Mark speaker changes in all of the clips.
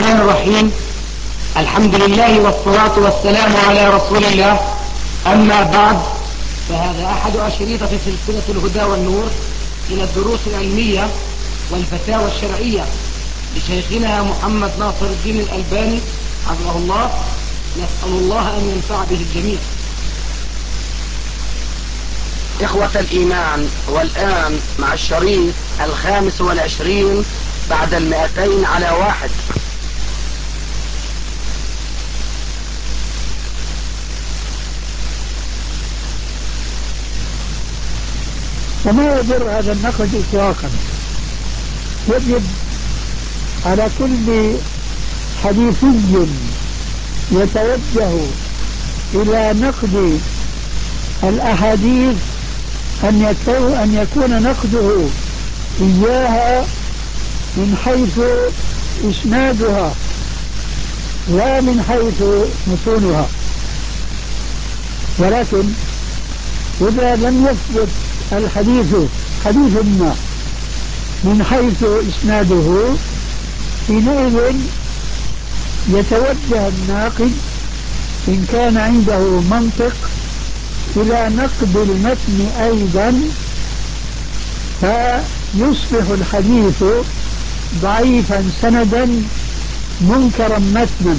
Speaker 1: الرحمن الرحيم. الحمد لله والصلاة والسلام على رسول الله. أما بعد، فهذا أحد أشريطة سلسلة الهدى والنور إلى الدروس العلمية والفتاوى الشرعية لشيخنا محمد ناصر الدين الألباني حفظه الله. نسأل الله أن ينفع به الجميع. إخوة الإيمان، والآن مع الشريط 25 بعد 200 على 1.
Speaker 2: وما يضر هذا النقد إطلاقا. يجب على كل حديثي يتوجه إلى نقد الأحاديث أن يكون نقده إياها من حيث إسنادها لا من حيث متونها. ولكن إذا لم يثبت الحديث حديث ما من حيث إسناده، حينئذ يتوجه الناقد إن كان عنده منطق إلى نقد المتن أيضا، فيصبح الحديث ضعيفا سندا منكرا متنا.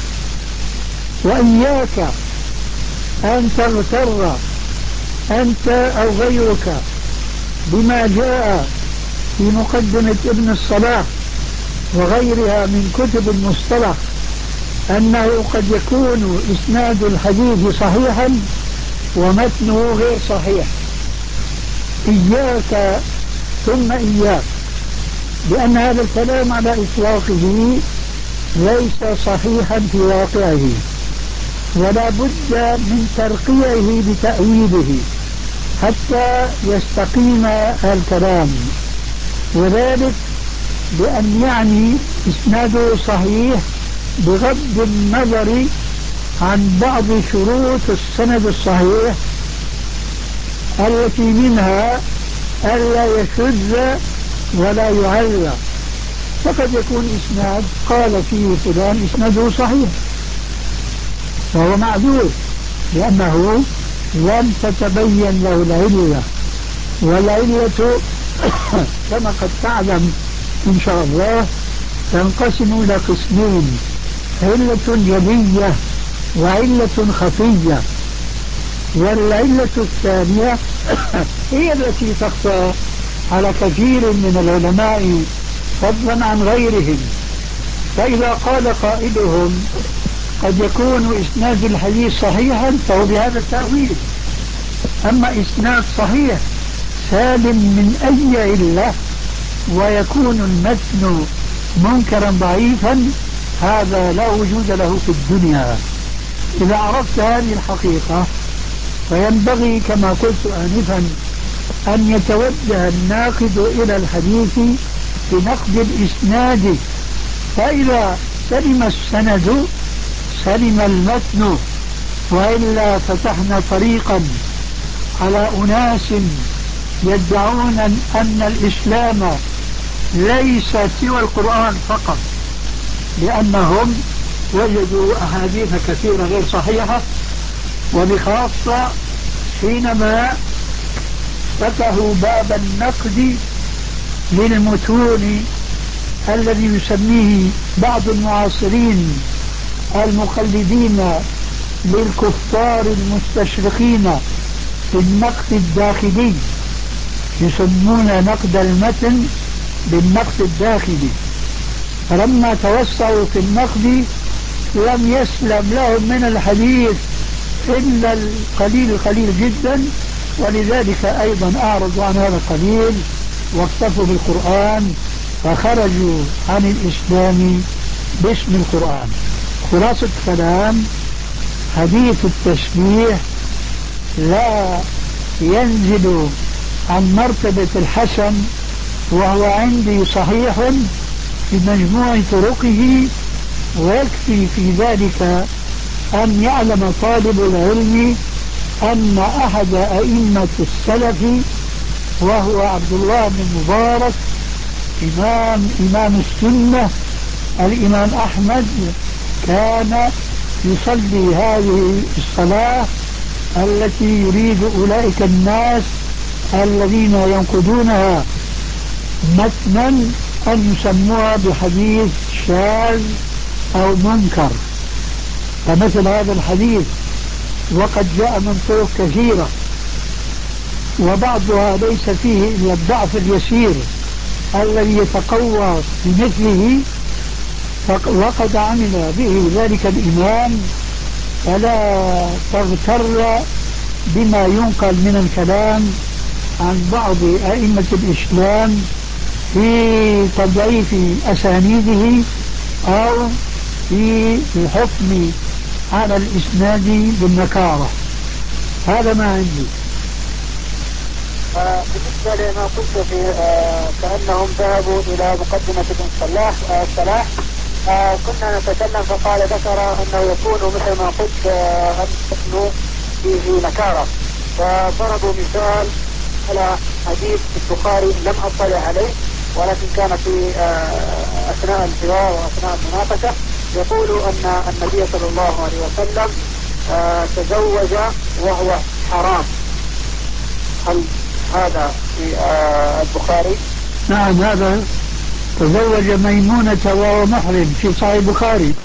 Speaker 2: وإياك أن تغتر أنت أو غيرك بما جاء في مقدمة ابن الصلاح وغيرها من كتب المصطلح أنه قد يكون إسناد الحديث صحيحا ومتنه غير صحيح. إياك ثم إياك، لأن هذا الكلام على إطلاقه ليس صحيحا في واقعه، ولا بد من ترقيه بتأويله حتى يستقيم الكلام. وذلك بأن يعني إسناده صحيح بغض النظر عن بعض شروط السند الصحيح التي منها ألا يشذ ولا يعلق. فقد يكون إسناد قال فيه فلان إسناده صحيح وهو معذور لأنه لم تتبين له العلة، والعلة كما قد تعلم إن شاء الله تنقسم إلى قسمين: علة جلية وعلة خفية. والعلة الثانية هي التي تخفى على كثير من العلماء فضلا عن غيرهم. فإذا قال قائلهم قد يكون إسناد الحديث صحيحا فهو بهذا التأويل. أما إسناد صحيح سالم من أي علة ويكون المتن منكرا ضعيفا، هذا لا وجود له في الدنيا. إذا عرفت هذه الحقيقة فينبغي كما قلت آنفا أن يتوجه الناقد إلى الحديث بنقد الإسناد، فإذا سلم السند سلم المتن، وإلا فتحنا طريقا على أناس يدعون أن الإسلام ليس سوى القرآن فقط، لأنهم وجدوا أحاديث كثيرة غير صحيحة، وبخاصة حينما فتحوا باب النقد للمتون الذي يسميه بعض المعاصرين المقلدين للكفار المستشرقين بالنقد الداخلي، يسمون نقد المتن بالنقد الداخلي. فلما توسعوا في النقد لم يسلم لهم من الحديث إلا القليل جدا، ولذلك أيضا أعرضوا عن هذا القليل واكتفوا بالقرآن فخرجوا عن الإسلام باسم القرآن. خلاصة الكلام: حديث التشبيه لا ينزل عن مرتبة الحسن، وهو عندي صحيح في مجموع طرقه، ويكفي في ذلك أن يعلم طالب العلم أن أحد أئمة السلف وهو عبد الله بن مبارك إمام السنة الإمام أحمد كان يصلي هذه الصلاة التي يريد أولئك الناس الذين ينقضونها متنا أن يسموها بحديث شاذ أو منكر، فمثل هذا الحديث وقد جاء من طرق كثيرة وبعضها ليس فيه إلا الضعف اليسير الذي يتقوى بمثله، وقد عمل به ذلك الإمام، فلا تغتر بما ينقل من الكلام عن بعض أئمة الإسلام في تضعيف أسانيده أو في الحكم على الإسناد بالنكارة. هذا ما عندي.
Speaker 3: بالنسبة لما قلت في كأنهم ذهبوا إلى مقدمة ابن صلاح كنا نتكلم فقال ذكر أنه يكون مثل ما قلت الحكم فيه نكارة، فضربوا مثال على حديث البخاري لم أطلع عليه ولكن كان في أثناء الحوار وأثناء المناقشة يقول أن النبي صلى الله عليه وسلم تزوج وهو حرام. هل هذا في البخاري؟
Speaker 2: نعم، هذا تزوج ميمونة وهو محرم في صحيح البخاري.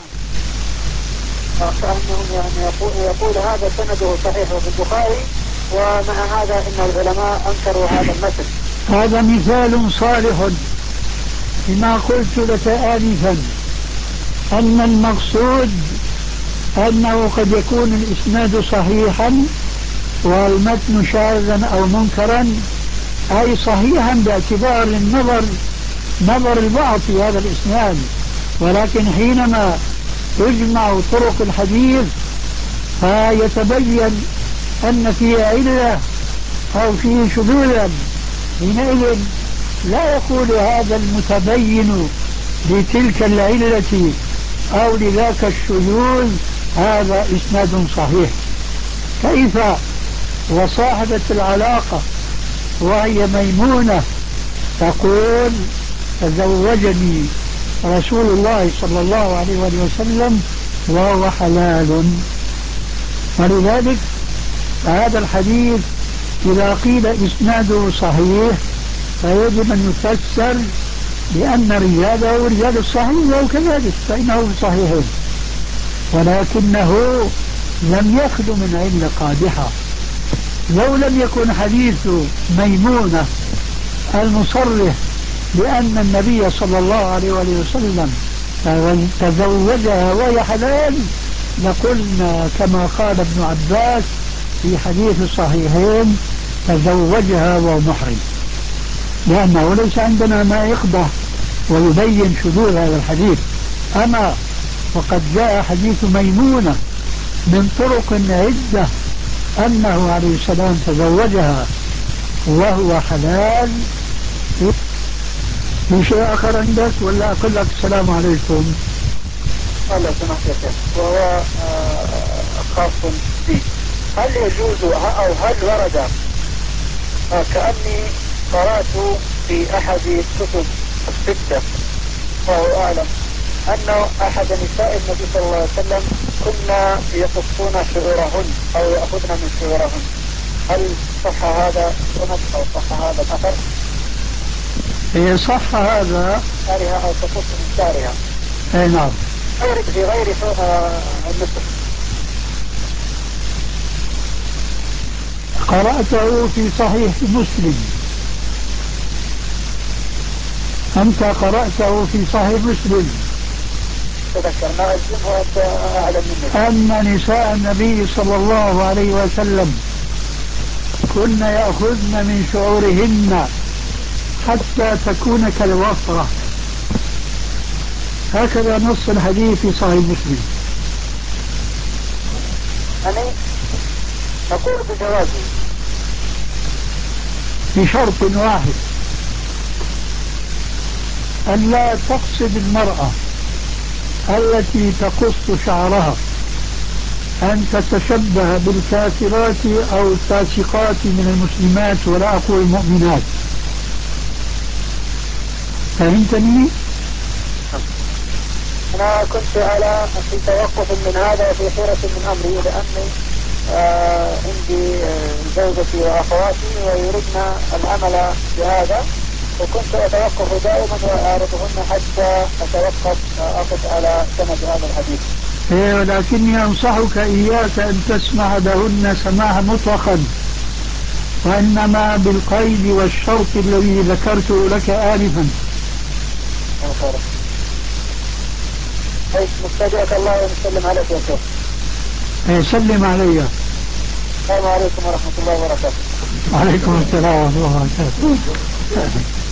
Speaker 3: كأنهم يعني يقول هذا سنده صحيح في البخاري، ومع هذا إن العلماء أنكروا هذا المثل.
Speaker 2: هذا مثال صالح لما قلت لك آنفا، أن المقصود أنه قد يكون الإسناد صحيحا والمتن شاذا أو منكرا، أي صحيحا باعتبار نظر البعض في هذا الإسناد، ولكن حينما تجمع طرق الحديث فيتبين أن فيه علة أو فيه شذوذا، حينئذ لا يقول هذا المتبين لتلك العلة أو لذاك الشذوذ هذا إسناد صحيح. كيف وصاحبة العلاقة وهي ميمونة تقول تزوجني رسول الله صلى الله عليه وسلم وهو حلال؟ ولذلك هذا الحديث إذا قيل إسناده صحيح فيجب أن يفسر لأن رجاله رجال الصحيح وهو كذلك فإنه صحيح، ولكنه لم يخلو من علة قادحة. لو لم يكن حديث ميمونة المصرح بأن النبي صلى الله عليه وسلم تزوجها وهي حلال لقلنا كما قال ابن عباس في حديث الصحيحين تزوجها وهو محرم، لأنه ليس عندنا ما يقضح ويبين شذوذ هذا الحديث. أما وقد جاء حديث ميمونة من طرق عدة أنه عليه السلام تزوجها وهو حلال. في شيء آخر عندك ولا أقول لك السلام عليكم؟
Speaker 3: الله سمحت يا شيخ، وهو خاص بي. هل يجوز أو هل ورد كأني قرأت في أحد الكتب الستة وهو أعلم أن أحد نساء النبي صلى الله عليه وسلم كنا يقصون شعورهن أو يأخذن من شعورهن، هل صح هذا السند أو صح هذا الأثر؟
Speaker 2: صح هذا
Speaker 3: شعرها أو تقص من شعرها.
Speaker 2: نعم.
Speaker 3: في غير النصف.
Speaker 2: قرأته في صحيح مسلم. أنت قرأته في صحيح مسلم.
Speaker 3: تذكرنا الجن وأنت أعلم منه.
Speaker 2: أن نساء النبي صلى الله عليه وسلم كن يأخذن من شعورهن حتى تكون كالوفرة، هكذا نص الحديث في صحيح مسلم.
Speaker 3: أنا أقول بجوازه
Speaker 2: بشرط واحد، أن لا تقصد المرأة التي تقص شعرها أن تتشبه بالكافرات أو الفاسقات من المسلمات ولا أقول المؤمنات.
Speaker 3: أنا كنت في توقف من هذا وفي حيرة من أمري، لأني عندي زوجتي وأخواتي ويردن العمل بهذا، وكنت أتوقف دائما وأعرضهن حتى أتوقف أقف على سند هذا الحديث.
Speaker 2: ولكني أنصحك إياك أن تسمع لهن سماعا مطلقا، وإنما بالقيد والشرط الذي ذكرته لك آنفا.
Speaker 3: نستودعك الله ونسلم عليك يا شيخ.
Speaker 2: سلم علي.
Speaker 3: السلام عليكم ورحمة الله وبركاته.
Speaker 2: وعليكم السلام ورحمة الله وبركاته.